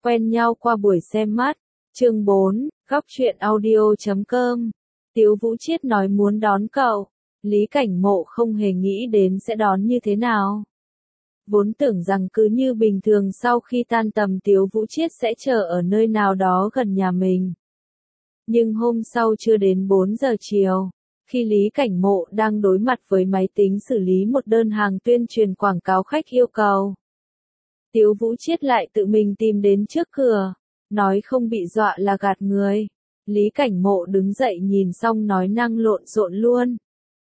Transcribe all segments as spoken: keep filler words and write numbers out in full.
Quen nhau qua buổi xem mắt. Chương bốn, góc truyện audio chấm com. Tiếu Vũ Chiết nói muốn đón cậu. Lý Cảnh Mộ không hề nghĩ đến sẽ đón như thế nào. Vốn tưởng rằng cứ như bình thường sau khi tan tầm Tiếu Vũ Chiết sẽ chờ ở nơi nào đó gần nhà mình. Nhưng hôm sau chưa đến bốn giờ chiều, khi Lý Cảnh Mộ đang đối mặt với máy tính xử lý một đơn hàng tuyên truyền quảng cáo khách yêu cầu, Tiếu Vũ Chiết lại tự mình tìm đến trước cửa, nói không bị dọa là gạt người. Lý Cảnh Mộ đứng dậy nhìn xong nói năng lộn xộn luôn.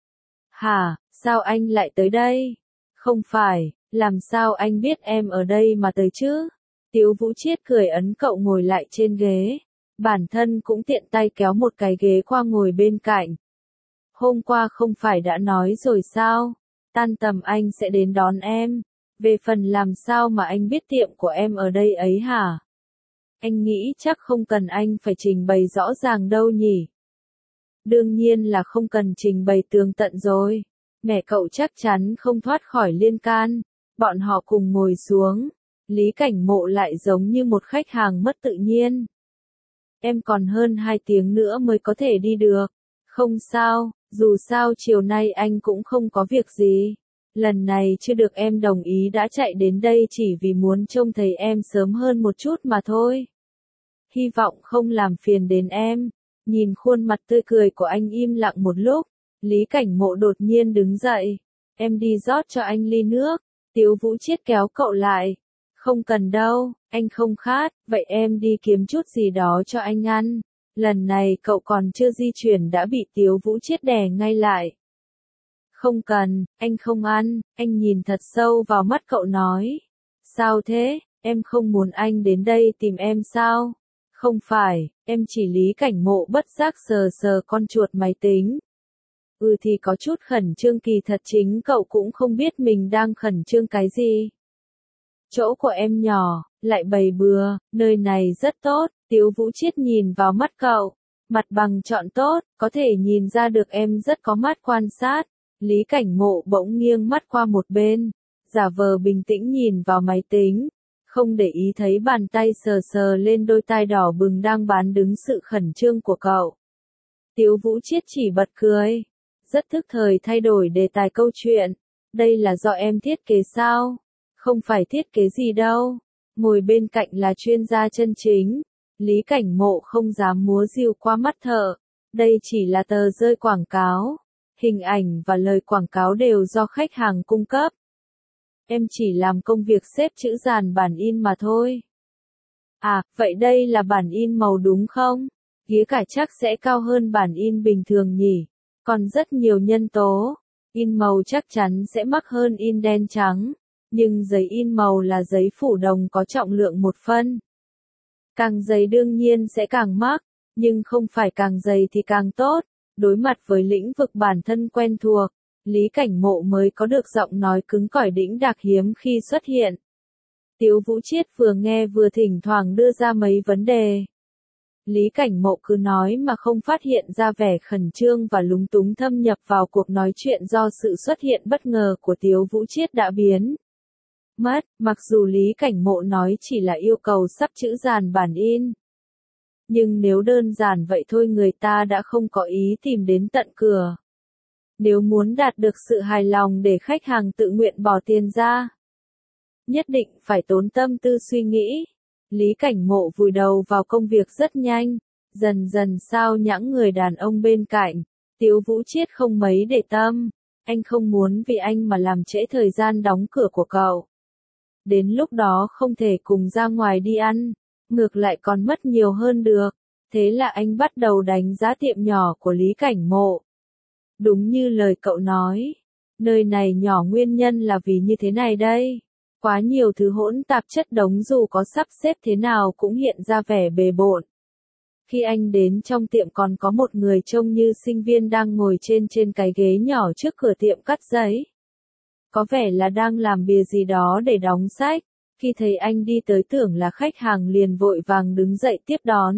Hả, sao anh lại tới đây? Không phải, làm sao anh biết em ở đây mà tới chứ? Tiếu Vũ Chiết cười ấn cậu ngồi lại trên ghế. Bản thân cũng tiện tay kéo một cái ghế qua ngồi bên cạnh. Hôm qua không phải đã nói rồi sao? Tan tầm anh sẽ đến đón em. Về phần làm sao mà anh biết tiệm của em ở đây ấy hả? Anh nghĩ chắc không cần anh phải trình bày rõ ràng đâu nhỉ? Đương nhiên là không cần trình bày tường tận rồi. Mẹ cậu chắc chắn không thoát khỏi liên can. Bọn họ cùng ngồi xuống. Lý Cảnh Mộ lại giống như một khách hàng mất tự nhiên. Em còn hơn hai tiếng nữa mới có thể đi được. Không sao, dù sao chiều nay anh cũng không có việc gì. Lần này chưa được em đồng ý đã chạy đến đây chỉ vì muốn trông thấy em sớm hơn một chút mà thôi. Hy vọng không làm phiền đến em. Nhìn khuôn mặt tươi cười của anh im lặng một lúc, Lý Cảnh Mộ đột nhiên đứng dậy. Em đi rót cho anh ly nước. Tiếu Vũ Chiết kéo cậu lại. Không cần đâu, anh không khát, vậy em đi kiếm chút gì đó cho anh ăn. Lần này cậu còn chưa di chuyển đã bị Tiếu Vũ Chiết đè ngay lại. Không cần, anh không ăn, anh nhìn thật sâu vào mắt cậu nói. Sao thế, em không muốn anh đến đây tìm em sao? Không phải, em chỉ Lý Cảnh Mộ bất giác sờ sờ con chuột máy tính. Ừ thì có chút khẩn trương, kỳ thật chính cậu cũng không biết mình đang khẩn trương cái gì. Chỗ của em nhỏ, lại bày bừa, nơi này rất tốt. Tiếu Vũ Chiết nhìn vào mắt cậu. Mặt bằng chọn tốt, có thể nhìn ra được em rất có mắt quan sát. Lý Cảnh Mộ bỗng nghiêng mắt qua một bên, giả vờ bình tĩnh nhìn vào máy tính, không để ý thấy bàn tay sờ sờ lên đôi tai đỏ bừng đang bán đứng sự khẩn trương của cậu. Tiếu Vũ Chiết chỉ bật cười, rất thức thời thay đổi đề tài câu chuyện. Đây là do em thiết kế sao? Không phải thiết kế gì đâu. Ngồi bên cạnh là chuyên gia chân chính. Lý Cảnh Mộ không dám múa diều qua mắt thợ. Đây chỉ là tờ rơi quảng cáo. Hình ảnh và lời quảng cáo đều do khách hàng cung cấp. Em chỉ làm công việc xếp chữ dàn bản in mà thôi. À, vậy đây là bản in màu đúng không? Ghế cải chắc sẽ cao hơn bản in bình thường nhỉ? Còn rất nhiều nhân tố. In màu chắc chắn sẽ mắc hơn in đen trắng. Nhưng giấy in màu là giấy phủ đồng có trọng lượng một phân. Càng dày đương nhiên sẽ càng mắc, nhưng không phải càng dày thì càng tốt. Đối mặt với lĩnh vực bản thân quen thuộc, Lý Cảnh Mộ mới có được giọng nói cứng cỏi đĩnh đạc hiếm khi xuất hiện. Tiếu Vũ Chiết vừa nghe vừa thỉnh thoảng đưa ra mấy vấn đề. Lý Cảnh Mộ cứ nói mà không phát hiện ra vẻ khẩn trương và lúng túng thâm nhập vào cuộc nói chuyện do sự xuất hiện bất ngờ của Tiếu Vũ Chiết đã biến mất, mặc dù Lý Cảnh Mộ nói chỉ là yêu cầu sắp chữ dàn bản in. Nhưng nếu đơn giản vậy thôi người ta đã không có ý tìm đến tận cửa. Nếu muốn đạt được sự hài lòng để khách hàng tự nguyện bỏ tiền ra, nhất định phải tốn tâm tư suy nghĩ. Lý Cảnh Mộ vùi đầu vào công việc rất nhanh, dần dần sao nhãng người đàn ông bên cạnh. Tiếu Vũ Chiết không mấy để tâm, anh không muốn vì anh mà làm trễ thời gian đóng cửa của cậu. Đến lúc đó không thể cùng ra ngoài đi ăn, ngược lại còn mất nhiều hơn được. Thế là anh bắt đầu đánh giá tiệm nhỏ của Lý Cảnh Mộ. Đúng như lời cậu nói, nơi này nhỏ nguyên nhân là vì như thế này đây. Quá nhiều thứ hỗn tạp chất đống dù có sắp xếp thế nào cũng hiện ra vẻ bề bộn. Khi anh đến trong tiệm còn có một người trông như sinh viên đang ngồi trên trên cái ghế nhỏ trước cửa tiệm cắt giấy. Có vẻ là đang làm bìa gì đó để đóng sách. Khi thấy anh đi tới tưởng là khách hàng liền vội vàng đứng dậy tiếp đón.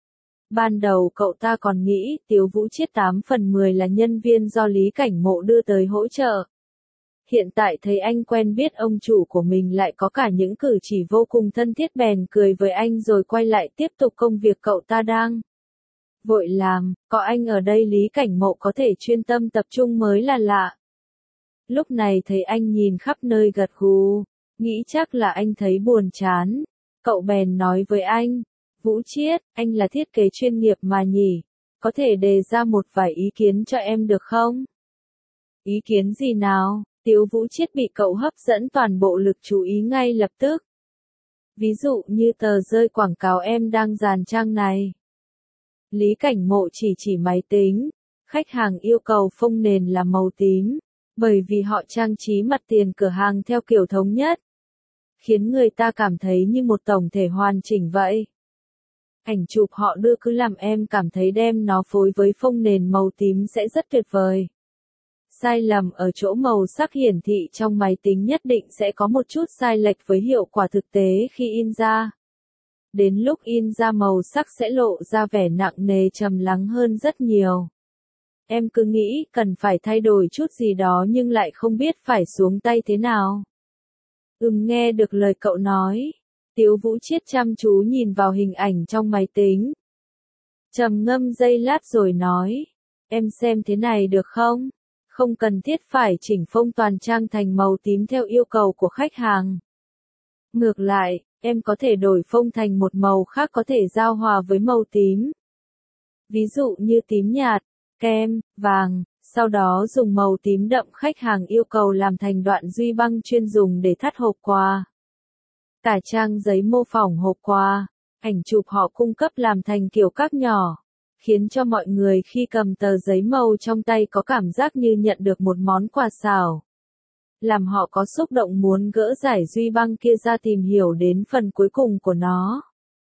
Ban đầu cậu ta còn nghĩ Tiếu Vũ Chiết tám phần mười là nhân viên do Lý Cảnh Mộ đưa tới hỗ trợ. Hiện tại thấy anh quen biết ông chủ của mình lại có cả những cử chỉ vô cùng thân thiết bèn cười với anh rồi quay lại tiếp tục công việc cậu ta đang vội làm, có anh ở đây Lý Cảnh Mộ có thể chuyên tâm tập trung mới là lạ. Lúc này thấy anh nhìn khắp nơi gật gù, nghĩ chắc là anh thấy buồn chán. Cậu bèn nói với anh, Vũ Chiết, anh là thiết kế chuyên nghiệp mà nhỉ, có thể đề ra một vài ý kiến cho em được không? Ý kiến gì nào? Tiếu Vũ Chiết bị cậu hấp dẫn toàn bộ lực chú ý ngay lập tức. Ví dụ như tờ rơi quảng cáo em đang dàn trang này. Lý Cảnh Mộ chỉ chỉ máy tính, khách hàng yêu cầu phông nền là màu tím, bởi vì họ trang trí mặt tiền cửa hàng theo kiểu thống nhất, khiến người ta cảm thấy như một tổng thể hoàn chỉnh vậy. Ảnh chụp họ đưa cứ làm em cảm thấy đem nó phối với phông nền màu tím sẽ rất tuyệt vời. Sai lầm ở chỗ màu sắc hiển thị trong máy tính nhất định sẽ có một chút sai lệch với hiệu quả thực tế khi in ra. Đến lúc in ra màu sắc sẽ lộ ra vẻ nặng nề trầm lắng hơn rất nhiều. Em cứ nghĩ cần phải thay đổi chút gì đó nhưng lại không biết phải xuống tay thế nào. Ừm nghe được lời cậu nói. Tiếu Vũ Chiết chăm chú nhìn vào hình ảnh trong máy tính. Trầm ngâm giây lát rồi nói. Em xem thế này được không? Không cần thiết phải chỉnh phông toàn trang thành màu tím theo yêu cầu của khách hàng. Ngược lại, em có thể đổi phông thành một màu khác có thể giao hòa với màu tím. Ví dụ như tím nhạt, kem, vàng, sau đó dùng màu tím đậm khách hàng yêu cầu làm thành đoạn duy băng chuyên dùng để thắt hộp quà. Cả trang giấy mô phỏng hộp quà, ảnh chụp họ cung cấp làm thành kiểu các nhỏ, khiến cho mọi người khi cầm tờ giấy màu trong tay có cảm giác như nhận được một món quà xảo. Làm họ có xúc động muốn gỡ giải duy băng kia ra tìm hiểu đến phần cuối cùng của nó.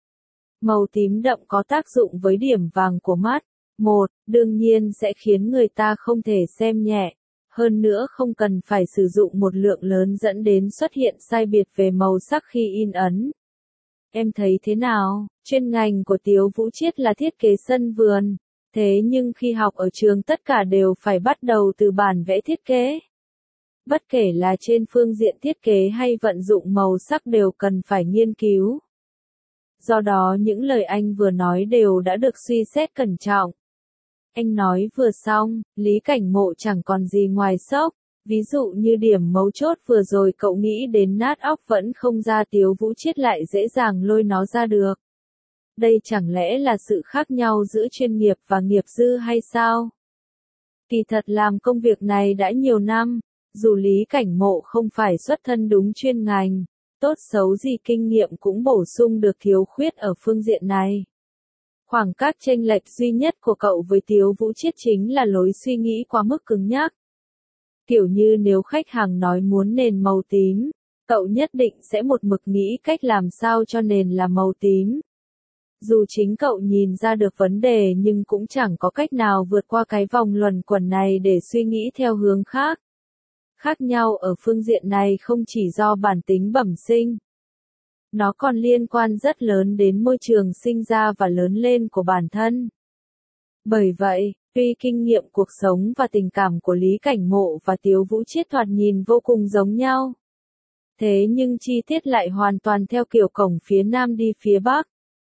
Màu tím đậm có tác dụng với điểm vàng của mắt. Một, đương nhiên sẽ khiến người ta không thể xem nhẹ. Hơn nữa không cần phải sử dụng một lượng lớn dẫn đến xuất hiện sai biệt về màu sắc khi in ấn. Em thấy thế nào? Chuyên ngành của Tiếu Vũ Chiết là thiết kế sân vườn. Thế nhưng khi học ở trường tất cả đều phải bắt đầu từ bản vẽ thiết kế. Bất kể là trên phương diện thiết kế hay vận dụng màu sắc đều cần phải nghiên cứu. Do đó những lời anh vừa nói đều đã được suy xét cẩn trọng. Anh nói vừa xong, Lý Cảnh Mộ chẳng còn gì ngoài sốc. Ví dụ như điểm mấu chốt vừa rồi cậu nghĩ đến nát óc vẫn không ra Tiếu Vũ Chiết lại dễ dàng lôi nó ra được. Đây chẳng lẽ là sự khác nhau giữa chuyên nghiệp và nghiệp dư hay sao? Kỳ thật làm công việc này đã nhiều năm, dù Lý Cảnh Mộ không phải xuất thân đúng chuyên ngành, tốt xấu gì kinh nghiệm cũng bổ sung được thiếu khuyết ở phương diện này. Khoảng cách chênh lệch duy nhất của cậu với Tiếu Vũ Chiết chính là lối suy nghĩ quá mức cứng nhắc. Kiểu như nếu khách hàng nói muốn nền màu tím, cậu nhất định sẽ một mực nghĩ cách làm sao cho nền là màu tím. Dù chính cậu nhìn ra được vấn đề nhưng cũng chẳng có cách nào vượt qua cái vòng luẩn quẩn này để suy nghĩ theo hướng khác. Khác nhau ở phương diện này không chỉ do bản tính bẩm sinh. Nó còn liên quan rất lớn đến môi trường sinh ra và lớn lên của bản thân. Bởi vậy, tuy kinh nghiệm cuộc sống và tình cảm của Lý Cảnh Mộ và Tiếu Vũ Chiết thoạt nhìn vô cùng giống nhau. Thế nhưng chi tiết lại hoàn toàn theo kiểu cổng phía Nam đi phía Bắc.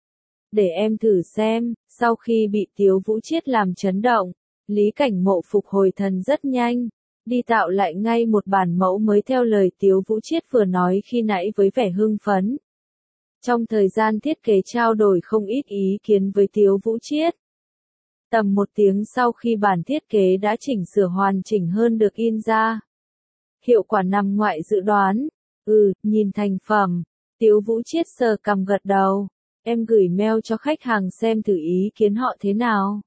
Để em thử xem, sau khi bị Tiếu Vũ Chiết làm chấn động, Lý Cảnh Mộ phục hồi thần rất nhanh, đi tạo lại ngay một bản mẫu mới theo lời Tiếu Vũ Chiết vừa nói khi nãy với vẻ hưng phấn. Trong thời gian thiết kế trao đổi không ít ý kiến với Tiếu Vũ Chiết. Tầm một tiếng sau khi bản thiết kế đã chỉnh sửa hoàn chỉnh hơn được in ra. Hiệu quả nằm ngoại dự đoán. Ừ, nhìn thành phẩm. Tiếu Vũ Chiết sờ cằm gật đầu. Em gửi mail cho khách hàng xem thử ý kiến họ thế nào.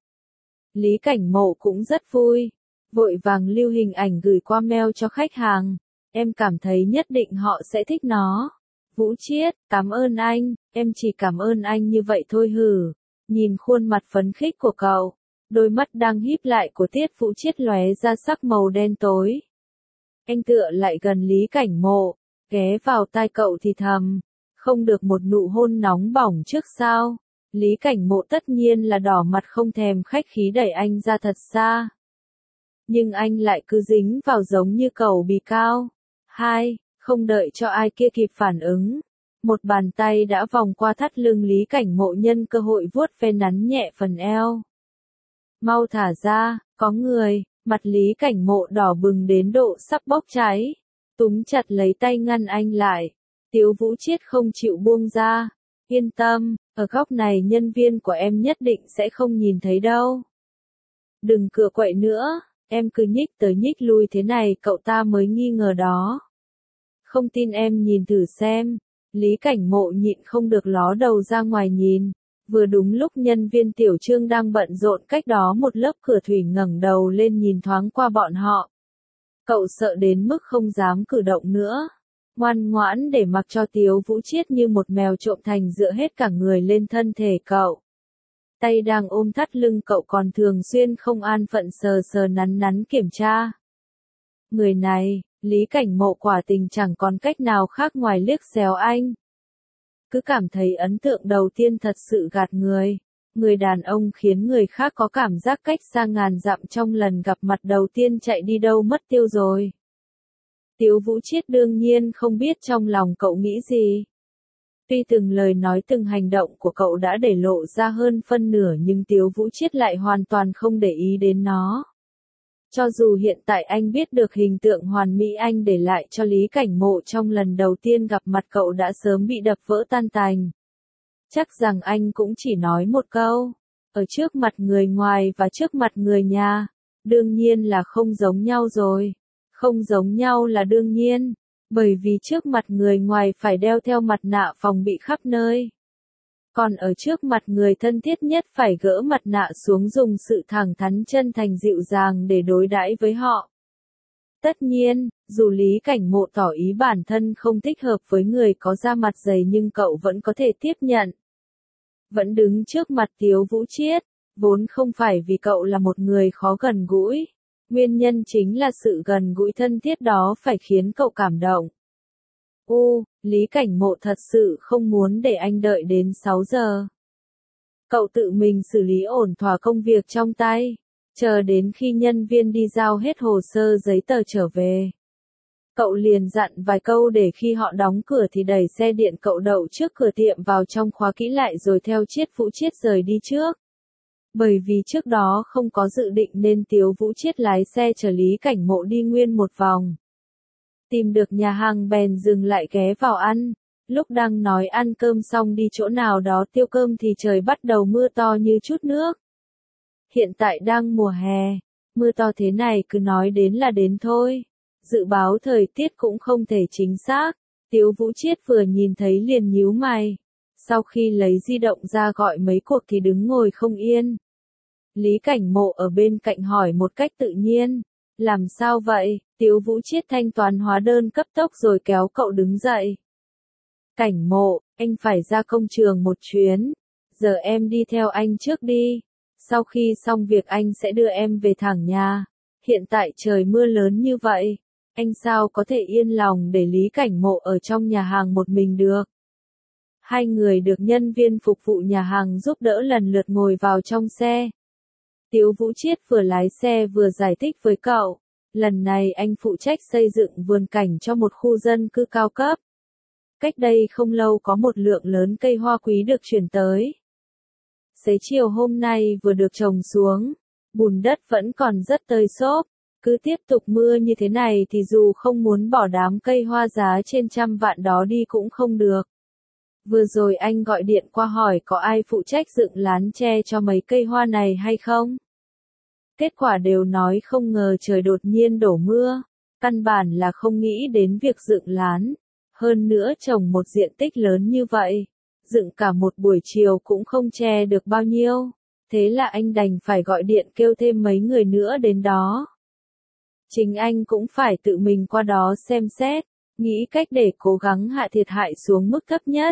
Lý Cảnh Mộ cũng rất vui. Vội vàng lưu hình ảnh gửi qua mail cho khách hàng. Em cảm thấy nhất định họ sẽ thích nó. Vũ Chiết, cảm ơn anh, em chỉ cảm ơn anh như vậy thôi hử. Nhìn khuôn mặt phấn khích của cậu, đôi mắt đang híp lại của Tiết Vũ Chiết lóe ra sắc màu đen tối. Anh tựa lại gần Lý Cảnh Mộ, ghé vào tai cậu thì thầm, không được một nụ hôn nóng bỏng trước sao? Lý Cảnh Mộ tất nhiên là đỏ mặt không thèm khách khí đẩy anh ra thật xa. nhưng anh lại cứ dính vào giống như cầu bì cao. Hai, không đợi cho ai kia kịp phản ứng. Một bàn tay đã vòng qua thắt lưng Lý Cảnh Mộ nhân cơ hội vuốt ve nắn nhẹ phần eo. Mau thả ra, có người, mặt Lý Cảnh Mộ đỏ bừng đến độ sắp bốc cháy. Túm chặt lấy tay ngăn anh lại. Tiếu Vũ Chiết không chịu buông ra. Yên tâm, ở góc này nhân viên của em nhất định sẽ không nhìn thấy đâu. Đừng cựa quậy nữa, em cứ nhích tới nhích lui thế này cậu ta mới nghi ngờ đó. Không tin em nhìn thử xem. Lý Cảnh Mộ nhịn không được ló đầu ra ngoài nhìn. Vừa đúng lúc nhân viên Tiểu Trương đang bận rộn cách đó một lớp cửa thủy ngẩng đầu lên nhìn thoáng qua bọn họ. Cậu sợ đến mức không dám cử động nữa. Ngoan ngoãn để mặc cho Tiếu Vũ Chiết như một mèo trộm thành dựa hết cả người lên thân thể cậu. Tay đang ôm thắt lưng cậu còn thường xuyên không an phận sờ sờ nắn nắn kiểm tra. Người này, Lý Cảnh Mộ quả tình chẳng còn cách nào khác ngoài liếc xéo anh. Cứ cảm thấy ấn tượng đầu tiên thật sự gạt người. Người đàn ông khiến người khác có cảm giác cách xa ngàn dặm trong lần gặp mặt đầu tiên chạy đi đâu mất tiêu rồi. Tiếu Vũ Chiết đương nhiên không biết trong lòng cậu nghĩ gì. Tuy từng lời nói từng hành động của cậu đã để lộ ra hơn phân nửa nhưng Tiếu Vũ Chiết lại hoàn toàn không để ý đến nó. Cho dù hiện tại anh biết được hình tượng hoàn mỹ anh để lại cho Lý Cảnh Mộ trong lần đầu tiên gặp mặt cậu đã sớm bị đập vỡ tan tành. Chắc rằng anh cũng chỉ nói một câu, ở trước mặt người ngoài và trước mặt người nhà, đương nhiên là không giống nhau rồi. Không giống nhau là đương nhiên, bởi vì trước mặt người ngoài phải đeo theo mặt nạ phòng bị khắp nơi. Còn ở trước mặt người thân thiết nhất phải gỡ mặt nạ xuống dùng sự thẳng thắn chân thành dịu dàng để đối đãi với họ. Tất nhiên, dù Lý Cảnh Mộ tỏ ý bản thân không thích hợp với người có da mặt dày nhưng cậu vẫn có thể tiếp nhận. Vẫn đứng trước mặt Tiếu Vũ Chiết, vốn không phải vì cậu là một người khó gần gũi. Nguyên nhân chính là sự gần gũi thân thiết đó phải khiến cậu cảm động. U, Lý Cảnh Mộ thật sự không muốn để anh đợi đến sáu giờ. Cậu tự mình xử lý ổn thỏa công việc trong tay, chờ đến khi nhân viên đi giao hết hồ sơ giấy tờ trở về. Cậu liền dặn vài câu để khi họ đóng cửa thì đẩy xe điện cậu đậu trước cửa tiệm vào trong khóa kỹ lại rồi theo Chiết Vũ Chiết rời đi trước. Bởi vì trước đó không có dự định nên Tiếu Vũ Chiết lái xe chở Lý Cảnh Mộ đi nguyên một vòng. Tìm được nhà hàng bèn dừng lại ghé vào ăn. Lúc đang nói ăn cơm xong đi chỗ nào đó tiêu cơm thì trời bắt đầu mưa to như chút nước. Hiện tại đang mùa hè, mưa to thế này cứ nói đến là đến thôi. Dự báo thời tiết cũng không thể chính xác. Tiếu Vũ Chiết vừa nhìn thấy liền nhíu mày. Sau khi lấy di động ra gọi mấy cuộc thì đứng ngồi không yên. Lý Cảnh Mộ ở bên cạnh hỏi một cách tự nhiên. Làm sao vậy? Tiếu Vũ Chiết thanh toán hóa đơn cấp tốc rồi kéo cậu đứng dậy. Cảnh Mộ, anh phải ra công trường một chuyến. Giờ em đi theo anh trước đi. Sau khi xong việc anh sẽ đưa em về thẳng nhà. Hiện tại trời mưa lớn như vậy. Anh sao có thể yên lòng để Lý Cảnh Mộ ở trong nhà hàng một mình được. Hai người được nhân viên phục vụ nhà hàng giúp đỡ lần lượt ngồi vào trong xe. Tiếu Vũ Chiết vừa lái xe vừa giải thích với cậu. Lần này anh phụ trách xây dựng vườn cảnh cho một khu dân cư cao cấp. Cách đây không lâu có một lượng lớn cây hoa quý được chuyển tới. Xế chiều hôm nay vừa được trồng xuống, bùn đất vẫn còn rất tơi xốp. Cứ tiếp tục mưa như thế này thì dù không muốn bỏ đám cây hoa giá trên trăm vạn đó đi cũng không được. Vừa rồi anh gọi điện qua hỏi có ai phụ trách dựng lán tre cho mấy cây hoa này hay không? Kết quả đều nói không ngờ trời đột nhiên đổ mưa, căn bản là không nghĩ đến việc dựng lán. Hơn nữa trồng một diện tích lớn như vậy, dựng cả một buổi chiều cũng không che được bao nhiêu. Thế là anh đành phải gọi điện kêu thêm mấy người nữa đến đó. Chính anh cũng phải tự mình qua đó xem xét, nghĩ cách để cố gắng hạ thiệt hại xuống mức thấp nhất.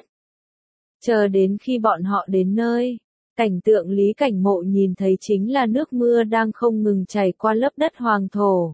Chờ đến khi bọn họ đến nơi, cảnh tượng Lý Cảnh Mộ nhìn thấy chính là nước mưa đang không ngừng chảy qua lớp đất hoàng thổ.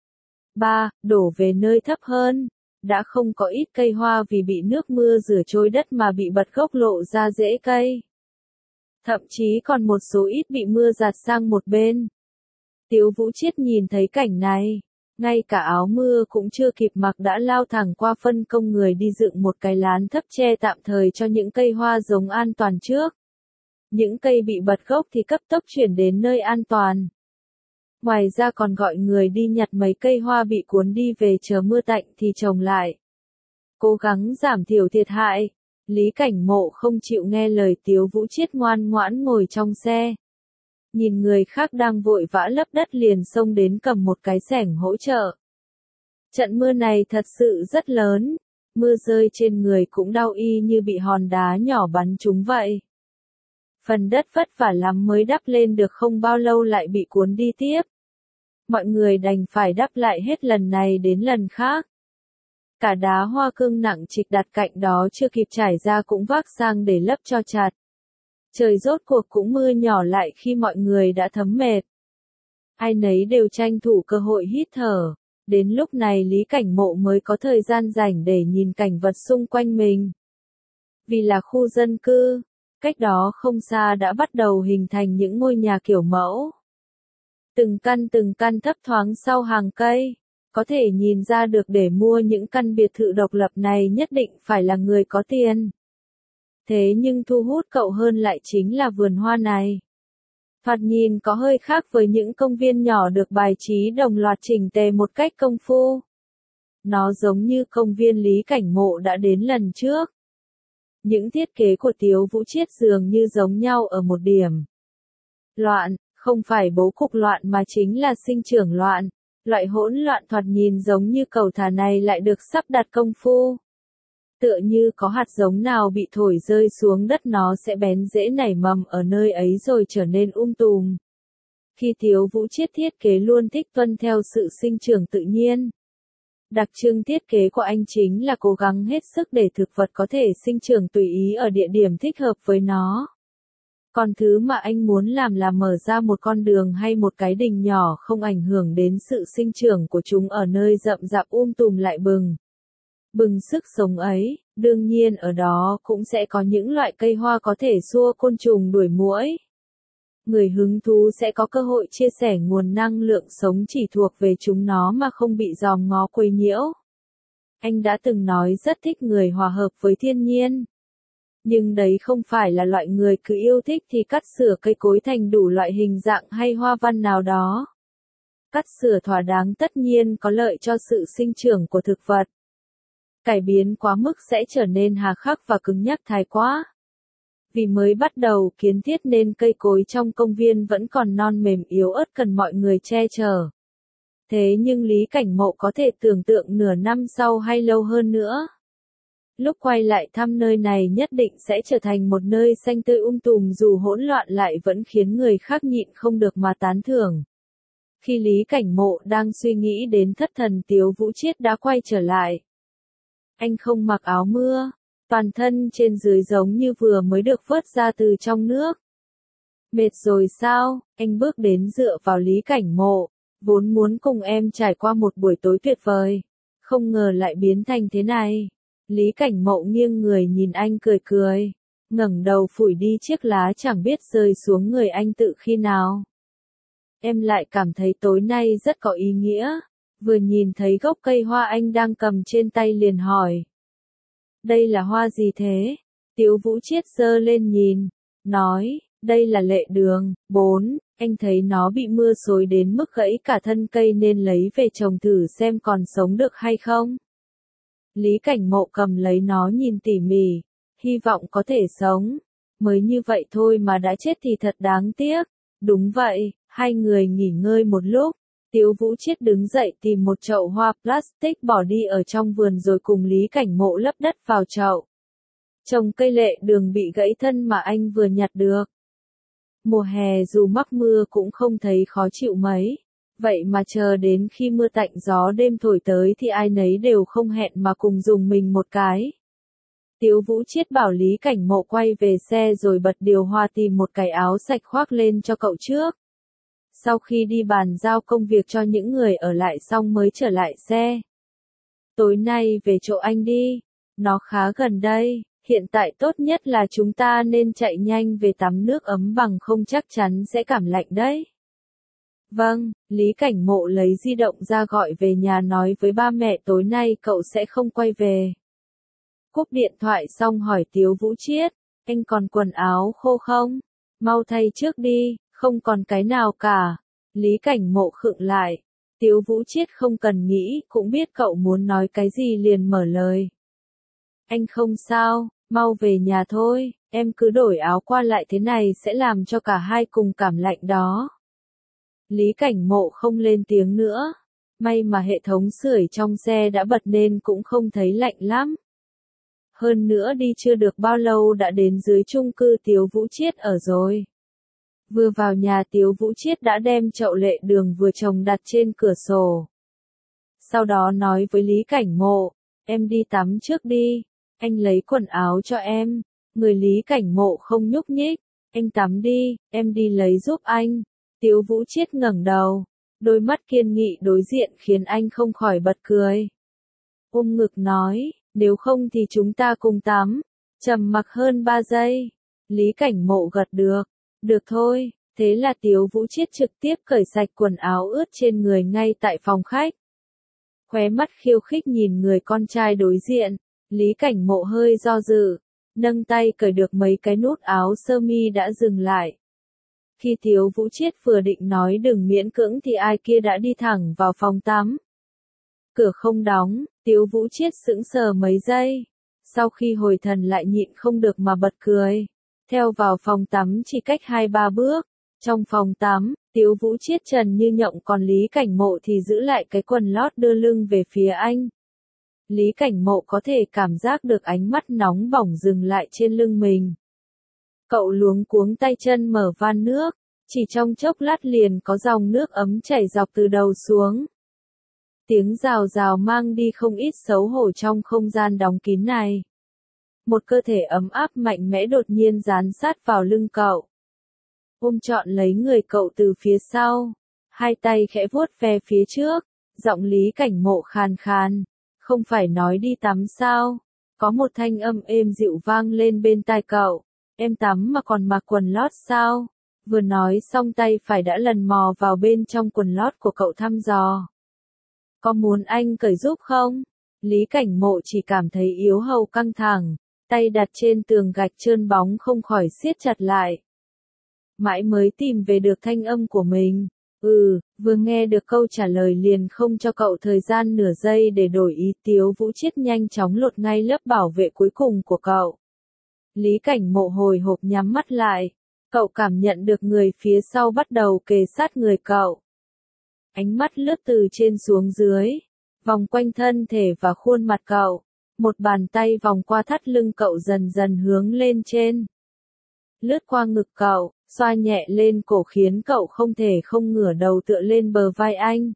ba. Đổ về nơi thấp hơn, đã không có ít cây hoa vì bị nước mưa rửa trôi đất mà bị bật gốc lộ ra rễ cây. Thậm chí còn một số ít bị mưa giạt sang một bên. Tiếu Vũ Chiết nhìn thấy cảnh này, ngay cả áo mưa cũng chưa kịp mặc đã lao thẳng qua phân công người đi dựng một cái lán thấp che tạm thời cho những cây hoa giống an toàn trước. Những cây bị bật gốc thì cấp tốc chuyển đến nơi an toàn. Ngoài ra còn gọi người đi nhặt mấy cây hoa bị cuốn đi về chờ mưa tạnh thì trồng lại. Cố gắng giảm thiểu thiệt hại. Lý Cảnh Mộ không chịu nghe lời Tiếu Vũ Chiết, ngoan ngoãn ngồi trong xe. Nhìn người khác đang vội vã lấp đất liền xông đến cầm một cái xẻng hỗ trợ. Trận mưa này thật sự rất lớn, mưa rơi trên người cũng đau y như bị hòn đá nhỏ bắn trúng vậy. Phần đất vất vả lắm mới đắp lên được không bao lâu lại bị cuốn đi tiếp. Mọi người đành phải đắp lại hết lần này đến lần khác. Cả đá hoa cương nặng trịch đặt cạnh đó chưa kịp trải ra cũng vác sang để lấp cho chặt. Trời rốt cuộc cũng mưa nhỏ lại khi mọi người đã thấm mệt. Ai nấy đều tranh thủ cơ hội hít thở. Đến lúc này Lý Cảnh Mộ mới có thời gian rảnh để nhìn cảnh vật xung quanh mình. Vì là khu dân cư, cách đó không xa đã bắt đầu hình thành những ngôi nhà kiểu mẫu. Từng căn từng căn thấp thoáng sau hàng cây. Có thể nhìn ra được để mua những căn biệt thự độc lập này nhất định phải là người có tiền. Thế nhưng thu hút cậu hơn lại chính là vườn hoa này. Thoạt nhìn có hơi khác với những công viên nhỏ được bài trí đồng loạt chỉnh tề một cách công phu. Nó giống như công viên Lý Cảnh Mộ đã đến lần trước. Những thiết kế của Tiếu Vũ Chiết dường như giống nhau ở một điểm. Loạn, không phải bố cục loạn mà chính là sinh trưởng loạn. Loại hỗn loạn thoạt nhìn giống như cầu thả này lại được sắp đặt công phu. Tựa như có hạt giống nào bị thổi rơi xuống đất nó sẽ bén rễ nảy mầm ở nơi ấy rồi trở nên um tùm. Khi Tiếu Vũ Chiết thiết kế luôn thích tuân theo sự sinh trưởng tự nhiên. Đặc trưng thiết kế của anh chính là cố gắng hết sức để thực vật có thể sinh trưởng tùy ý ở địa điểm thích hợp với nó. Còn thứ mà anh muốn làm là mở ra một con đường hay một cái đình nhỏ không ảnh hưởng đến sự sinh trưởng của chúng ở nơi rậm rạp um tùm lại bừng. Bừng sức sống ấy, đương nhiên ở đó cũng sẽ có những loại cây hoa có thể xua côn trùng đuổi muỗi. Người hứng thú sẽ có cơ hội chia sẻ nguồn năng lượng sống chỉ thuộc về chúng nó mà không bị dòm ngó quấy nhiễu. Anh đã từng nói rất thích người hòa hợp với thiên nhiên. Nhưng đấy không phải là loại người cứ yêu thích thì cắt sửa cây cối thành đủ loại hình dạng hay hoa văn nào đó. Cắt sửa thỏa đáng tất nhiên có lợi cho sự sinh trưởng của thực vật. Cải biến quá mức sẽ trở nên hà khắc và cứng nhắc thái quá. Vì mới bắt đầu kiến thiết nên cây cối trong công viên vẫn còn non mềm yếu ớt cần mọi người che chở. Thế nhưng Lý Cảnh Mộ có thể tưởng tượng nửa năm sau hay lâu hơn nữa. Lúc quay lại thăm nơi này nhất định sẽ trở thành một nơi xanh tươi um tùm dù hỗn loạn lại vẫn khiến người khác nhịn không được mà tán thưởng. Khi Lý Cảnh Mộ đang suy nghĩ đến thất thần Tiếu Vũ Chiết đã quay trở lại. Anh không mặc áo mưa, toàn thân trên dưới giống như vừa mới được vớt ra từ trong nước. Mệt rồi sao? Anh bước đến dựa vào Lý Cảnh Mộ, vốn muốn cùng em trải qua một buổi tối tuyệt vời. Không ngờ lại biến thành thế này. Lý Cảnh Mộ nghiêng người nhìn anh cười cười, ngẩng đầu phủi đi chiếc lá chẳng biết rơi xuống người anh tự khi nào. Em lại cảm thấy tối nay rất có ý nghĩa, vừa nhìn thấy gốc cây hoa anh đang cầm trên tay liền hỏi. Đây là hoa gì thế? Tiếu Vũ Chiết giơ lên nhìn, nói, đây là lệ đường, bốn, anh thấy nó bị mưa xối đến mức gãy cả thân cây nên lấy về trồng thử xem còn sống được hay không. Lý Cảnh Mộ cầm lấy nó nhìn tỉ mỉ, hy vọng có thể sống. Mới như vậy thôi mà đã chết thì thật đáng tiếc. Đúng vậy, hai người nghỉ ngơi một lúc. Tiếu Vũ Chiết đứng dậy tìm một chậu hoa plastic bỏ đi ở trong vườn rồi cùng Lý Cảnh Mộ lấp đất vào chậu. Trồng cây lệ đường bị gãy thân mà anh vừa nhặt được. Mùa hè dù mắc mưa cũng không thấy khó chịu mấy. Vậy mà chờ đến khi mưa tạnh gió đêm thổi tới thì ai nấy đều không hẹn mà cùng dùng mình một cái. Tiếu Vũ Chiết bảo Lý Cảnh Mộ quay về xe rồi bật điều hòa tìm một cái áo sạch khoác lên cho cậu trước. Sau khi đi bàn giao công việc cho những người ở lại xong mới trở lại xe. Tối nay về chỗ anh đi, nó khá gần đây, hiện tại tốt nhất là chúng ta nên chạy nhanh về tắm nước ấm bằng không chắc chắn sẽ cảm lạnh đấy. Vâng, Lý Cảnh Mộ lấy di động ra gọi về nhà nói với ba mẹ tối nay cậu sẽ không quay về. Cúp điện thoại xong hỏi Tiếu Vũ Chiết, anh còn quần áo khô không? Mau thay trước đi, không còn cái nào cả. Lý Cảnh Mộ khựng lại. Tiếu Vũ Chiết không cần nghĩ, cũng biết cậu muốn nói cái gì liền mở lời. Anh không sao, mau về nhà thôi, em cứ đổi áo qua lại thế này sẽ làm cho cả hai cùng cảm lạnh đó. Lý Cảnh Mộ không lên tiếng nữa. May mà hệ thống sưởi trong xe đã bật nên cũng không thấy lạnh lắm. Hơn nữa đi chưa được bao lâu đã đến dưới chung cư Tiếu Vũ Chiết ở rồi. Vừa vào nhà Tiếu Vũ Chiết đã đem chậu lệ đường vừa trồng đặt trên cửa sổ. Sau đó nói với Lý Cảnh Mộ, em đi tắm trước đi, anh lấy quần áo cho em. Người Lý Cảnh Mộ không nhúc nhích, anh tắm đi, em đi lấy giúp anh. Tiếu Vũ Chiết ngẩng đầu, đôi mắt kiên nghị đối diện khiến anh không khỏi bật cười. Ôm ngực nói, nếu không thì chúng ta cùng tắm. Trầm mặc hơn ba giây, Lý Cảnh Mộ gật được, được thôi, thế là Tiếu Vũ Chiết trực tiếp cởi sạch quần áo ướt trên người ngay tại phòng khách. Khóe mắt khiêu khích nhìn người con trai đối diện, Lý Cảnh Mộ hơi do dự, nâng tay cởi được mấy cái nút áo sơ mi đã dừng lại. Khi Tiếu Vũ Chiết vừa định nói đừng miễn cưỡng thì ai kia đã đi thẳng vào phòng tắm. Cửa không đóng, Tiếu Vũ Chiết sững sờ mấy giây. Sau khi hồi thần lại nhịn không được mà bật cười. Theo vào phòng tắm chỉ cách hai ba bước. Trong phòng tắm, Tiếu Vũ Chiết trần như nhộng còn Lý Cảnh Mộ thì giữ lại cái quần lót đưa lưng về phía anh. Lý Cảnh Mộ có thể cảm giác được ánh mắt nóng bỏng dừng lại trên lưng mình. Cậu luống cuống tay chân mở van nước, chỉ trong chốc lát liền có dòng nước ấm chảy dọc từ đầu xuống. Tiếng rào rào mang đi không ít xấu hổ trong không gian đóng kín này. Một cơ thể ấm áp mạnh mẽ đột nhiên dán sát vào lưng cậu. Ôm trọn lấy người cậu từ phía sau, hai tay khẽ vuốt ve phía trước, giọng Lý Cảnh Mộ khàn khàn, không phải nói đi tắm sao? Có một thanh âm êm dịu vang lên bên tai cậu, em tắm mà còn mặc quần lót sao? Vừa nói xong tay phải đã lần mò vào bên trong quần lót của cậu thăm dò. Có muốn anh cởi giúp không? Lý Cảnh Mộ chỉ cảm thấy yếu hầu căng thẳng, tay đặt trên tường gạch trơn bóng không khỏi siết chặt lại. Mãi mới tìm về được thanh âm của mình. Ừ, vừa nghe được câu trả lời liền không cho cậu thời gian nửa giây để đổi ý. Tiếu Vũ Chiết nhanh chóng lột ngay lớp bảo vệ cuối cùng của cậu. Lý Cảnh Mộ hồi hộp nhắm mắt lại. Cậu cảm nhận được người phía sau bắt đầu kề sát người cậu. Ánh mắt lướt từ trên xuống dưới, vòng quanh thân thể và khuôn mặt cậu. Một bàn tay vòng qua thắt lưng cậu dần dần hướng lên trên. Lướt qua ngực cậu, xoa nhẹ lên cổ khiến cậu không thể không ngửa đầu tựa lên bờ vai anh.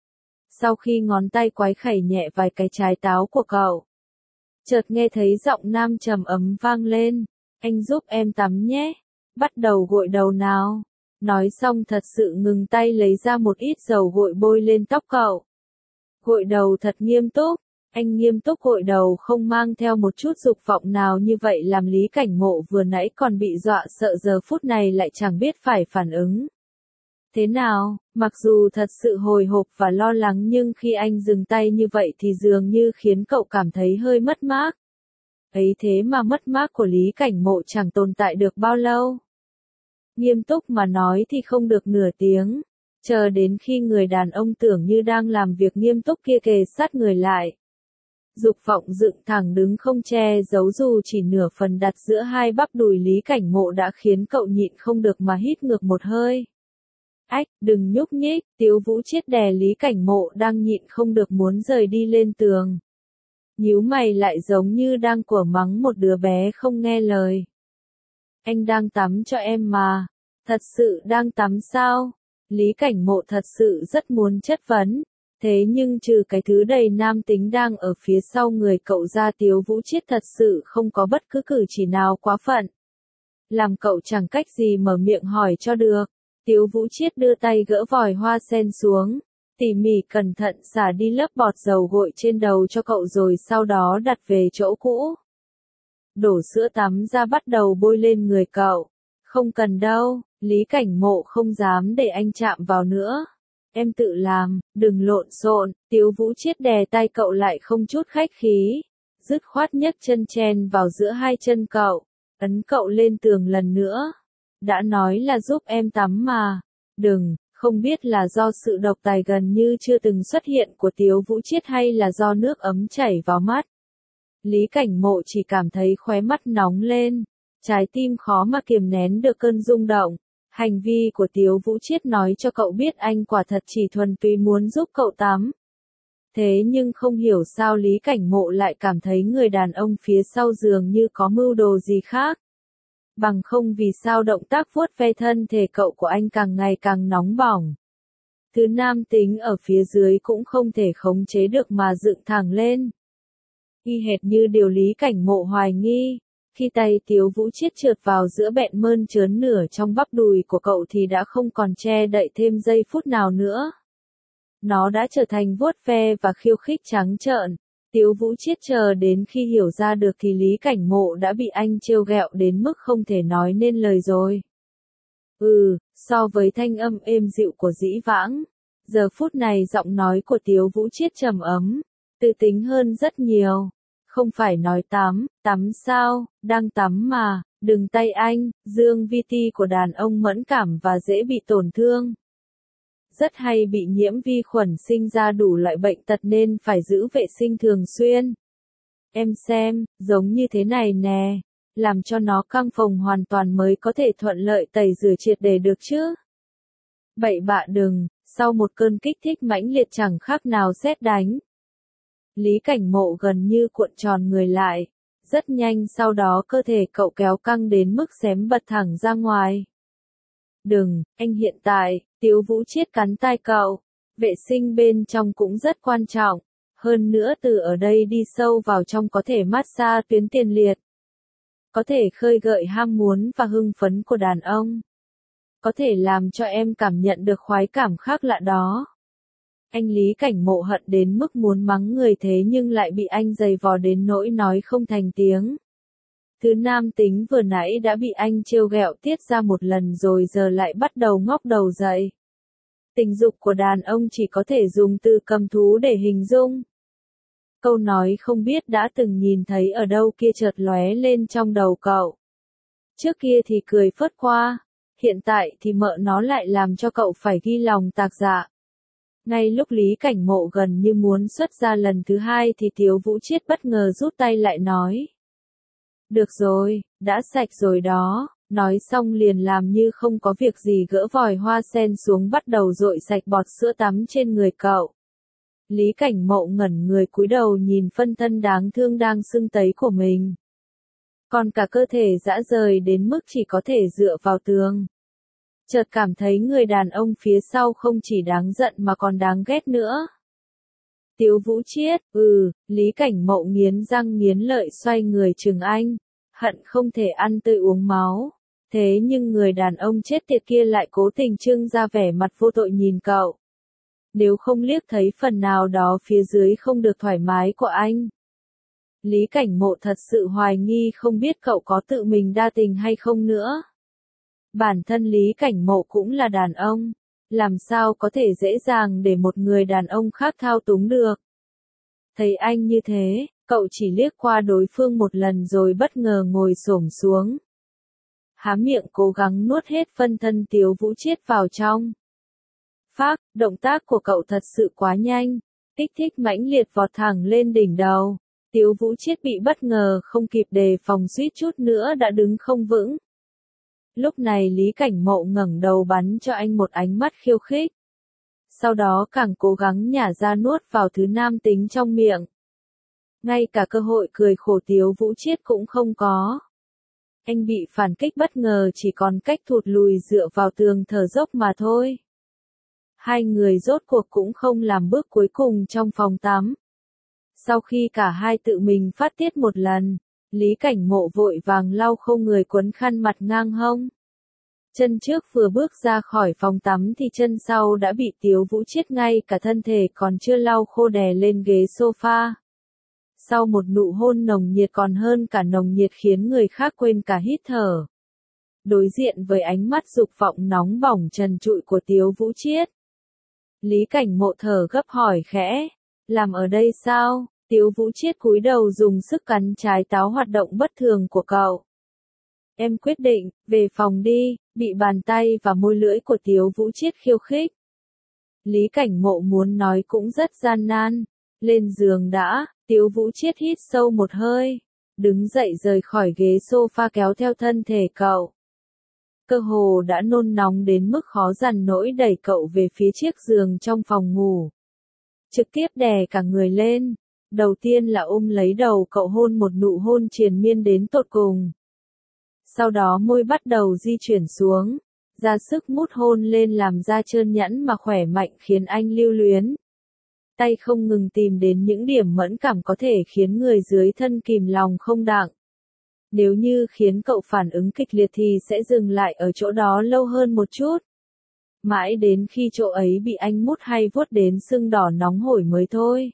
Sau khi ngón tay quái khẩy nhẹ vài cái trái táo của cậu, chợt nghe thấy giọng nam trầm ấm vang lên, anh giúp em tắm nhé, bắt đầu gội đầu nào. Nói xong thật sự ngừng tay lấy ra một ít dầu gội bôi lên tóc cậu. Gội đầu thật nghiêm túc, anh nghiêm túc gội đầu không mang theo một chút dục vọng nào như vậy làm Lý Cảnh Mộ vừa nãy còn bị dọa sợ giờ phút này lại chẳng biết phải phản ứng thế nào, mặc dù thật sự hồi hộp và lo lắng nhưng khi anh dừng tay như vậy thì dường như khiến cậu cảm thấy hơi mất mát. Ấy thế mà mất mát của Lý Cảnh Mộ chẳng tồn tại được bao lâu. Nghiêm túc mà nói thì không được nửa tiếng, chờ đến khi người đàn ông tưởng như đang làm việc nghiêm túc kia kề sát người lại. Dục vọng dựng thẳng đứng không che giấu dù chỉ nửa phần đặt giữa hai bắp đùi Lý Cảnh Mộ đã khiến cậu nhịn không được mà hít ngược một hơi. Ách, đừng nhúc nhích, Tiếu Vũ Chiết đè Lý Cảnh Mộ đang nhịn không được muốn rời đi lên tường. Nhíu mày lại giống như đang của mắng một đứa bé không nghe lời. Anh đang tắm cho em mà. Thật sự đang tắm sao? Lý Cảnh Mộ thật sự rất muốn chất vấn. Thế nhưng trừ cái thứ đầy nam tính đang ở phía sau người cậu ra Tiếu Vũ Chiết thật sự không có bất cứ cử chỉ nào quá phận. Làm cậu chẳng cách gì mở miệng hỏi cho được. Tiếu Vũ Chiết đưa tay gỡ vòi hoa sen xuống, tỉ mỉ cẩn thận xả đi lớp bọt dầu gội trên đầu cho cậu rồi sau đó đặt về chỗ cũ. Đổ sữa tắm ra bắt đầu bôi lên người cậu. Không cần đâu, Lý Cảnh Mộ không dám để anh chạm vào nữa. Em tự làm, đừng lộn xộn. Tiếu Vũ Chiết đè tay cậu lại không chút khách khí. Dứt khoát nhấc chân chen vào giữa hai chân cậu. Ấn cậu lên tường lần nữa. Đã nói là giúp em tắm mà. Đừng, không biết là do sự độc tài gần như chưa từng xuất hiện của Tiếu Vũ Chiết hay là do nước ấm chảy vào mắt. Lý Cảnh Mộ chỉ cảm thấy khóe mắt nóng lên. Trái tim khó mà kiềm nén được cơn rung động. Hành vi của Tiếu Vũ Chiết nói cho cậu biết anh quả thật chỉ thuần túy muốn giúp cậu tắm. Thế nhưng không hiểu sao Lý Cảnh Mộ lại cảm thấy người đàn ông phía sau giường như có mưu đồ gì khác. Bằng không vì sao động tác vuốt ve thân thể cậu của anh càng ngày càng nóng bỏng. Thứ nam tính ở phía dưới cũng không thể khống chế được mà dựng thẳng lên. Y hệt như điều Lý Cảnh Mộ hoài nghi. Khi tay Tiếu Vũ Chiết trượt vào giữa bẹn mơn trớn nửa trong bắp đùi của cậu thì đã không còn che đậy thêm giây phút nào nữa. Nó đã trở thành vuốt ve và khiêu khích trắng trợn. Tiếu Vũ Chiết chờ đến khi hiểu ra được thì Lý Cảnh Mộ đã bị anh trêu ghẹo đến mức không thể nói nên lời rồi. Ừ, so với thanh âm êm dịu của Dĩ Vãng, giờ phút này giọng nói của Tiếu Vũ Chiết trầm ấm, tự tính hơn rất nhiều. Không phải nói tắm, tắm sao, đang tắm mà, đừng tay anh. Dương vi ti của đàn ông mẫn cảm và dễ bị tổn thương. Rất hay bị nhiễm vi khuẩn sinh ra đủ loại bệnh tật nên phải giữ vệ sinh thường xuyên. Em xem, giống như thế này nè, làm cho nó căng phồng hoàn toàn mới có thể thuận lợi tẩy rửa triệt để được chứ. Bậy bạ đừng, sau một cơn kích thích mãnh liệt chẳng khác nào sét đánh. Lý Cảnh Mộ gần như cuộn tròn người lại, rất nhanh sau đó cơ thể cậu kéo căng đến mức xém bật thẳng ra ngoài. Đừng, anh hiện tại, Tiếu Vũ Chiết cắn tai cậu, vệ sinh bên trong cũng rất quan trọng, hơn nữa từ ở đây đi sâu vào trong có thể massage tuyến tiền liệt. Có thể khơi gợi ham muốn và hưng phấn của đàn ông. Có thể làm cho em cảm nhận được khoái cảm khác lạ đó. Anh Lý Cảnh Mộ hận đến mức muốn mắng người thế nhưng lại bị anh giày vò đến nỗi nói không thành tiếng. Thứ nam tính vừa nãy đã bị anh trêu ghẹo tiết ra một lần rồi giờ lại bắt đầu ngóc đầu dậy. Tình dục của đàn ông chỉ có thể dùng từ cầm thú để hình dung. Câu nói không biết đã từng nhìn thấy ở đâu kia chợt lóe lên trong đầu cậu. Trước kia thì cười phớt qua, hiện tại thì mợ nó lại làm cho cậu phải ghi lòng tạc dạ. Ngay lúc Lý Cảnh Mộ gần như muốn xuất ra lần thứ hai thì Tiếu Vũ Chiết bất ngờ rút tay lại nói. Được rồi, đã sạch rồi đó, nói xong liền làm như không có việc gì gỡ vòi hoa sen xuống bắt đầu dội sạch bọt sữa tắm trên người cậu. Lý Cảnh Mộ ngẩn người cúi đầu nhìn phân thân đáng thương đang sưng tấy của mình. Còn cả cơ thể dã rời đến mức chỉ có thể dựa vào tường. Chợt cảm thấy người đàn ông phía sau không chỉ đáng giận mà còn đáng ghét nữa. Tiếu Vũ Chiết, ừ, Lý Cảnh Mộ nghiến răng nghiến lợi xoay người chừng anh, hận không thể ăn tươi uống máu. Thế nhưng người đàn ông chết tiệt kia lại cố tình trưng ra vẻ mặt vô tội nhìn cậu. Nếu không liếc thấy phần nào đó phía dưới không được thoải mái của anh. Lý Cảnh Mộ thật sự hoài nghi không biết cậu có tự mình đa tình hay không nữa. Bản thân Lý Cảnh Mộ cũng là đàn ông, làm sao có thể dễ dàng để một người đàn ông khác thao túng được. Thấy anh như thế, cậu chỉ liếc qua đối phương một lần rồi bất ngờ ngồi xổm xuống. Há miệng cố gắng nuốt hết phân thân Tiếu Vũ Chiết vào trong. Phác, động tác của cậu thật sự quá nhanh, kích thích mãnh liệt vọt thẳng lên đỉnh đầu. Tiếu Vũ Chiết bị bất ngờ không kịp đề phòng suýt chút nữa đã đứng không vững. Lúc này Lý Cảnh Mộ ngẩng đầu bắn cho anh một ánh mắt khiêu khích. Sau đó càng cố gắng nhả ra nuốt vào thứ nam tính trong miệng. Ngay cả cơ hội cười khổ Tiếu Vũ Chiết cũng không có. Anh bị phản kích bất ngờ chỉ còn cách thụt lùi dựa vào tường thở dốc mà thôi. Hai người rốt cuộc cũng không làm bước cuối cùng trong phòng tắm. Sau khi cả hai tự mình phát tiết một lần, Lý Cảnh Mộ vội vàng lau khô người quấn khăn mặt ngang hông. Chân trước vừa bước ra khỏi phòng tắm thì chân sau đã bị Tiếu Vũ Chiết ngay cả thân thể còn chưa lau khô đè lên ghế sofa. Sau một nụ hôn nồng nhiệt còn hơn cả nồng nhiệt khiến người khác quên cả hít thở. đối diện với ánh mắt dục vọng nóng bỏng trần trụi của Tiếu Vũ Chiết. Lý Cảnh Mộ thở gấp hỏi khẽ, làm ở đây sao? Tiếu Vũ Chiết cúi đầu dùng sức cắn trái táo hoạt động bất thường của cậu. Em quyết định, về phòng đi, bị bàn tay và môi lưỡi của Tiếu Vũ Chiết khiêu khích. Lý Cảnh Mộ muốn nói cũng rất gian nan. Lên giường đã, Tiếu Vũ Chiết hít sâu một hơi. Đứng dậy rời khỏi ghế sofa kéo theo thân thể cậu. Cơ hồ đã nôn nóng đến mức khó dằn nỗi đẩy cậu về phía chiếc giường trong phòng ngủ. Trực tiếp đè cả người lên. Đầu tiên là ôm lấy đầu cậu hôn một nụ hôn triền miên đến tột cùng. Sau đó môi bắt đầu di chuyển xuống, ra sức mút hôn lên làm da trơn nhẵn mà khỏe mạnh khiến anh lưu luyến. Tay không ngừng tìm đến những điểm mẫn cảm có thể khiến người dưới thân kìm lòng không đặng. Nếu như khiến cậu phản ứng kịch liệt thì sẽ dừng lại ở chỗ đó lâu hơn một chút. Mãi đến khi chỗ ấy bị anh mút hay vuốt đến sưng đỏ nóng hổi mới thôi.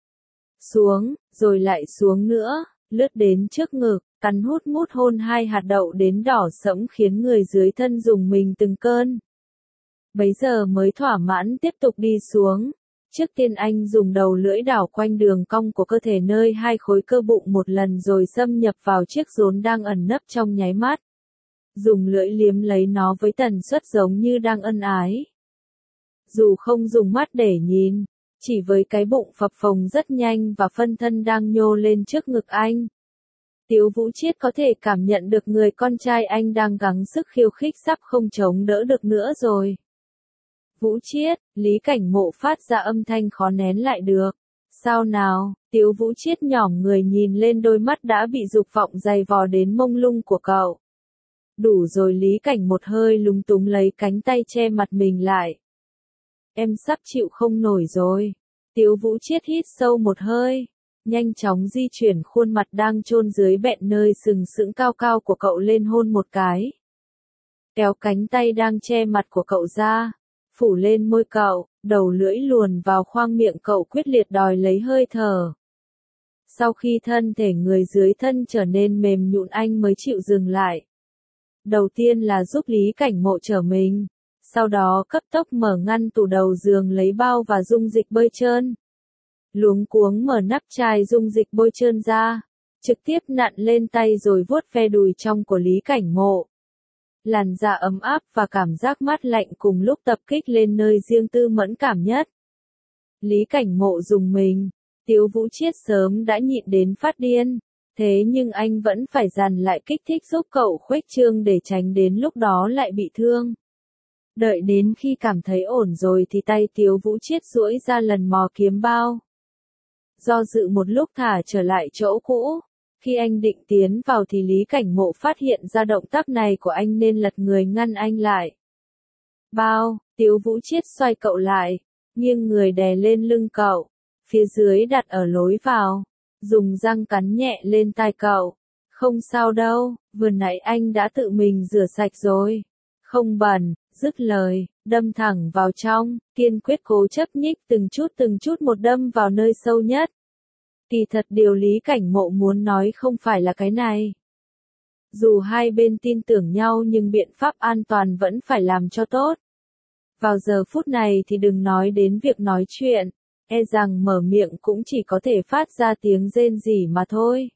Xuống, rồi lại xuống nữa, lướt đến trước ngực, cắn hút mút hôn hai hạt đậu đến đỏ sẫm khiến người dưới thân rùng mình từng cơn. Bấy giờ mới thỏa mãn tiếp tục đi xuống. Trước tiên anh dùng đầu lưỡi đảo quanh đường cong của cơ thể nơi hai khối cơ bụng một lần rồi xâm nhập vào chiếc rốn đang ẩn nấp trong nháy mắt. Dùng lưỡi liếm lấy nó với tần suất giống như đang ân ái. Dù không dùng mắt để nhìn, chỉ với cái bụng phập phồng rất nhanh và phân thân đang nhô lên trước ngực anh. Tiếu Vũ Chiết có thể cảm nhận được người con trai anh đang gắng sức khiêu khích sắp không chống đỡ được nữa rồi. Vũ Chiết, Lý Cảnh Mộ phát ra âm thanh khó nén lại được. Sao nào? Tiếu Vũ Chiết nhỏm người nhìn lên đôi mắt đã bị dục vọng dày vò đến mông lung của cậu. Đủ rồi. Lý Cảnh một hơi lúng túng lấy cánh tay che mặt mình lại. Em sắp chịu không nổi rồi. Tiếu Vũ Chiết hít sâu một hơi. Nhanh chóng di chuyển khuôn mặt đang chôn dưới bẹn nơi sừng sững cao cao của cậu lên hôn một cái. Kéo cánh tay đang che mặt của cậu ra. Phủ lên môi cậu, đầu lưỡi luồn vào khoang miệng cậu quyết liệt đòi lấy hơi thở. Sau khi thân thể người dưới thân trở nên mềm nhũn anh mới chịu dừng lại. Đầu tiên là giúp Lý Cảnh Mộ trở mình, sau đó cấp tốc mở ngăn tủ đầu giường lấy bao và dung dịch bôi trơn. Luống cuống mở nắp chai dung dịch bôi trơn ra, trực tiếp nặn lên tay rồi vuốt ve đùi trong của Lý Cảnh Mộ. Làn da ấm áp và cảm giác mát lạnh cùng lúc tập kích lên nơi riêng tư mẫn cảm nhất. Lý Cảnh Mộ rùng mình, Tiếu Vũ Chiết sớm đã nhịn đến phát điên, thế nhưng anh vẫn phải dằn lại kích thích giúp cậu khuếch trương để tránh đến lúc đó lại bị thương. Đợi đến khi cảm thấy ổn rồi thì tay Tiếu Vũ Chiết duỗi ra lần mò kiếm bao. Do dự một lúc thả trở lại chỗ cũ. Khi anh định tiến vào thì Lý Cảnh Mộ phát hiện ra động tác này của anh nên lật người ngăn anh lại. Bao, Tiếu Vũ Chiết xoay cậu lại, nghiêng người đè lên lưng cậu, phía dưới đặt ở lối vào, dùng răng cắn nhẹ lên tai cậu. Không sao đâu, vừa nãy anh đã tự mình rửa sạch rồi. Không bẩn, dứt lời, đâm thẳng vào trong, kiên quyết cố chấp nhích từng chút từng chút một đâm vào nơi sâu nhất. Kỳ thật điều Lý Cảnh Mộ muốn nói không phải là cái này. Dù hai bên tin tưởng nhau nhưng biện pháp an toàn vẫn phải làm cho tốt. Vào giờ phút này thì đừng nói đến việc nói chuyện, e rằng mở miệng cũng chỉ có thể phát ra tiếng rên rỉ mà thôi.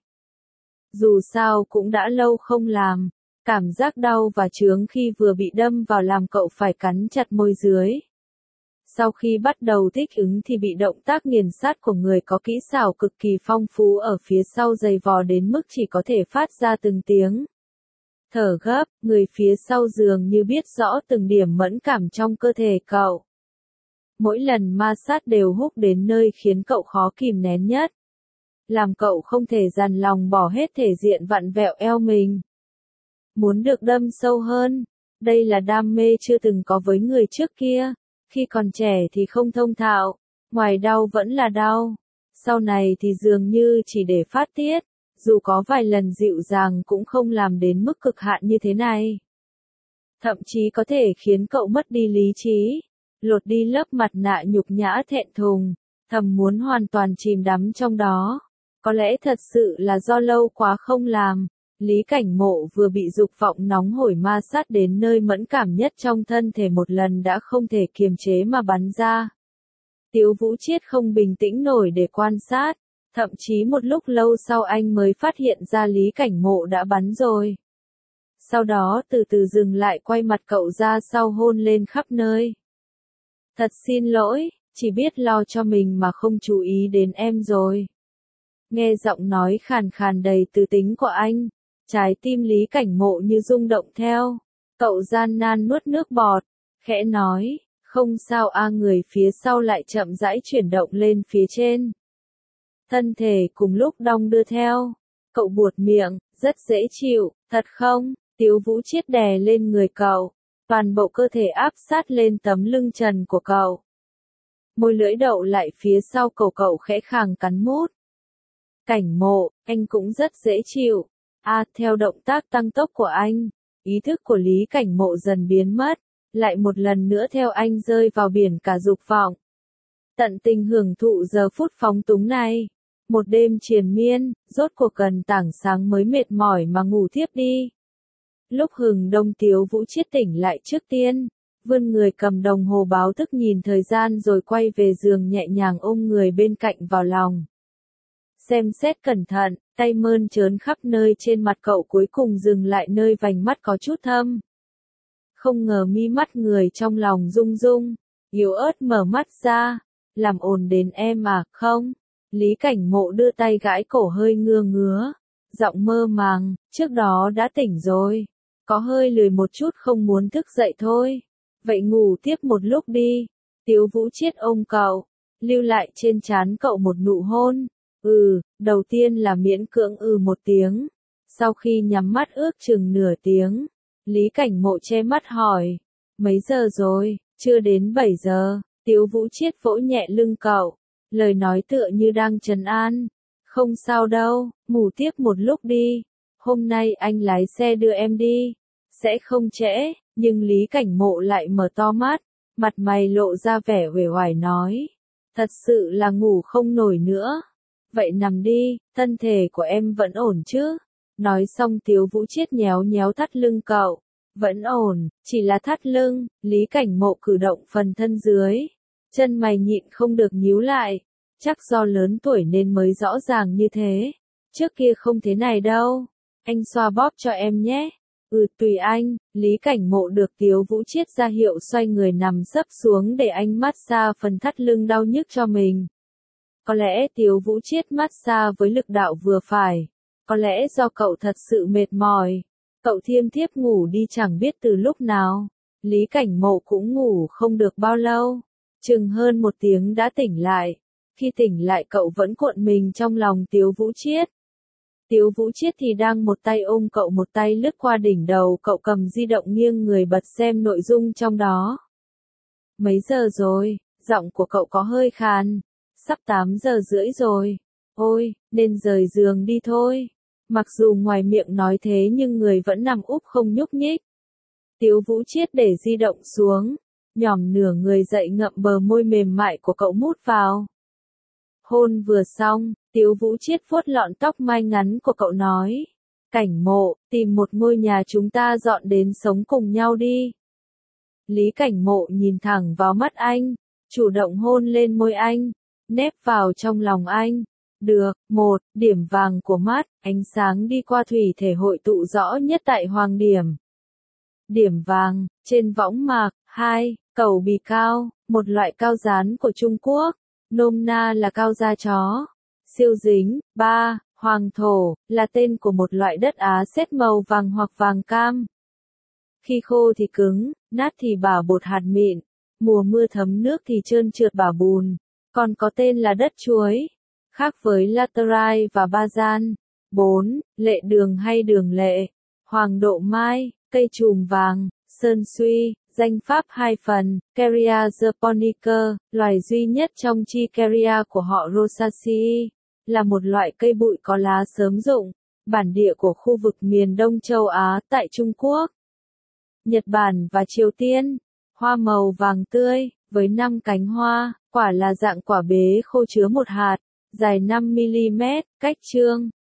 Dù sao cũng đã lâu không làm, cảm giác đau và chướng khi vừa bị đâm vào làm cậu phải cắn chặt môi dưới. Sau khi bắt đầu thích ứng thì bị động tác nghiền sát của người có kỹ xảo cực kỳ phong phú ở phía sau giày vò đến mức chỉ có thể phát ra từng tiếng thở gấp, người phía sau giường như biết rõ từng điểm mẫn cảm trong cơ thể cậu. Mỗi lần ma sát đều húc đến nơi khiến cậu khó kìm nén nhất. Làm cậu không thể dằn lòng bỏ hết thể diện vặn vẹo eo mình. Muốn được đâm sâu hơn, đây là đam mê chưa từng có với người trước kia. Khi còn trẻ thì không thông thạo, ngoài đau vẫn là đau. Sau này thì dường như chỉ để phát tiết, dù có vài lần dịu dàng cũng không làm đến mức cực hạn như thế này. Thậm chí có thể khiến cậu mất đi lý trí, lột đi lớp mặt nạ nhục nhã thẹn thùng, thầm muốn hoàn toàn chìm đắm trong đó. Có lẽ thật sự là do lâu quá không làm, Lý Cảnh Mộ vừa bị dục vọng nóng hổi ma sát đến nơi mẫn cảm nhất trong thân thể một lần đã không thể kiềm chế mà bắn ra. Tiếu Vũ Chiết không bình tĩnh nổi để quan sát, thậm chí một lúc lâu sau anh mới phát hiện ra Lý Cảnh Mộ đã bắn rồi. Sau đó từ từ dừng lại quay mặt cậu ra sau hôn lên khắp nơi. Thật xin lỗi, chỉ biết lo cho mình mà không chú ý đến em rồi. Nghe giọng nói khàn khàn đầy tư tính của anh, trái tim Lý Cảnh Mộ như rung động theo. Cậu gian nan nuốt nước bọt, khẽ nói, không sao a. Người phía sau lại chậm rãi chuyển động lên phía trên. Thân thể cùng lúc đong đưa theo. Cậu buột miệng, rất dễ chịu, thật không? Tiếu Vũ Chiết đè lên người cậu, toàn bộ cơ thể áp sát lên tấm lưng trần của cậu. Môi lưỡi đậu lại phía sau cổ cậu khẽ khàng cắn mút. Cảnh Mộ, anh cũng rất dễ chịu. A, à, theo động tác tăng tốc của anh, ý thức của Lý Cảnh Mộ dần biến mất, lại một lần nữa theo anh rơi vào biển cả dục vọng. Tận tình hưởng thụ giờ phút phóng túng này. Một đêm triền miên, rốt cuộc gần tảng sáng mới mệt mỏi mà ngủ thiếp đi. Lúc hừng đông Tiếu Vũ Chiết tỉnh lại trước tiên, vươn người cầm đồng hồ báo thức nhìn thời gian rồi quay về giường nhẹ nhàng ôm người bên cạnh vào lòng. Xem xét cẩn thận, tay mơn trớn khắp nơi trên mặt cậu cuối cùng dừng lại nơi vành mắt có chút thâm. Không ngờ mi mắt người trong lòng rung rung, yếu ớt mở mắt ra, làm ồn đến em à, không? Lý Cảnh Mộ đưa tay gãi cổ hơi ngưa ngứa, giọng mơ màng, trước đó đã tỉnh rồi, có hơi lười một chút không muốn thức dậy thôi. Vậy ngủ tiếp một lúc đi. Tiếu Vũ Chiết ôm cậu, lưu lại trên trán cậu một nụ hôn. Ừ, đầu tiên là miễn cưỡng ừ một tiếng. Sau khi nhắm mắt ước chừng nửa tiếng, Lý Cảnh Mộ che mắt hỏi, mấy giờ rồi? Chưa đến bảy giờ. Tiếu Vũ Chiết vỗ nhẹ lưng cậu, lời nói tựa như đang trấn an. Không sao đâu, ngủ tiếp một lúc đi. Hôm nay anh lái xe đưa em đi. Sẽ không trễ. Nhưng Lý Cảnh Mộ lại mở to mắt, mặt mày lộ ra vẻ uể oải nói, thật sự là ngủ không nổi nữa. Vậy nằm đi, thân thể của em vẫn ổn chứ? Nói xong Tiếu Vũ Chiết nhéo nhéo thắt lưng cậu. Vẫn ổn, chỉ là thắt lưng. Lý Cảnh Mộ cử động phần thân dưới, chân mày nhịn không được nhíu lại. Chắc do lớn tuổi nên mới rõ ràng như thế. Trước kia không thế này đâu. Anh xoa bóp cho em nhé. Ừ, tùy anh. Lý Cảnh Mộ được Tiếu Vũ Chiết ra hiệu xoay người nằm sấp xuống để anh massage phần thắt lưng đau nhức cho mình. Có lẽ Tiếu Vũ Chiết massage với lực đạo vừa phải. Có lẽ do cậu thật sự mệt mỏi. Cậu thiêm thiếp ngủ đi chẳng biết từ lúc nào. Lý Cảnh Mộ cũng ngủ không được bao lâu. Chừng hơn một tiếng đã tỉnh lại. Khi tỉnh lại cậu vẫn cuộn mình trong lòng Tiếu Vũ Chiết. Tiếu Vũ Chiết thì đang một tay ôm cậu một tay lướt qua đỉnh đầu cậu cầm di động nghiêng người bật xem nội dung trong đó. Mấy giờ rồi? Giọng của cậu có hơi khàn. Sắp tám giờ rưỡi rồi. Ôi, nên rời giường đi thôi. Mặc dù ngoài miệng nói thế nhưng người vẫn nằm úp không nhúc nhích. Tiếu Vũ Chiết để di động xuống, nhòm nửa người dậy ngậm bờ môi mềm mại của cậu mút vào. Hôn vừa xong, Tiếu Vũ Chiết vuốt lọn tóc mai ngắn của cậu nói, Cảnh Mộ, tìm một ngôi nhà chúng ta dọn đến sống cùng nhau đi. Lý Cảnh Mộ nhìn thẳng vào mắt anh, chủ động hôn lên môi anh, nép vào trong lòng anh. Được, một, điểm vàng của mắt, ánh sáng đi qua thủy thể hội tụ rõ nhất tại hoàng điểm. Điểm vàng, trên võng mạc. Hai, cầu bì cao, một loại cao dán của Trung Quốc, nôm na là cao da chó. Siêu dính. Ba, hoàng thổ, là tên của một loại đất Á sét màu vàng hoặc vàng cam. Khi khô thì cứng, nát thì bả bột hạt mịn, mùa mưa thấm nước thì trơn trượt bả bùn, còn có tên là đất chuối. Khác với laterite và bazan. Bốn, lệ đường hay đường lệ, hoàng độ mai, cây chùm vàng, sơn suy, danh pháp hai phần, Caria japonica, loài duy nhất trong chi Caria của họ Rosaceae, là một loại cây bụi có lá sớm rụng, bản địa của khu vực miền Đông châu Á tại Trung Quốc, Nhật Bản và Triều Tiên. Hoa màu vàng tươi, với năm cánh hoa, quả là dạng quả bế khô chứa một hạt, dài năm mi li mét, cách chương.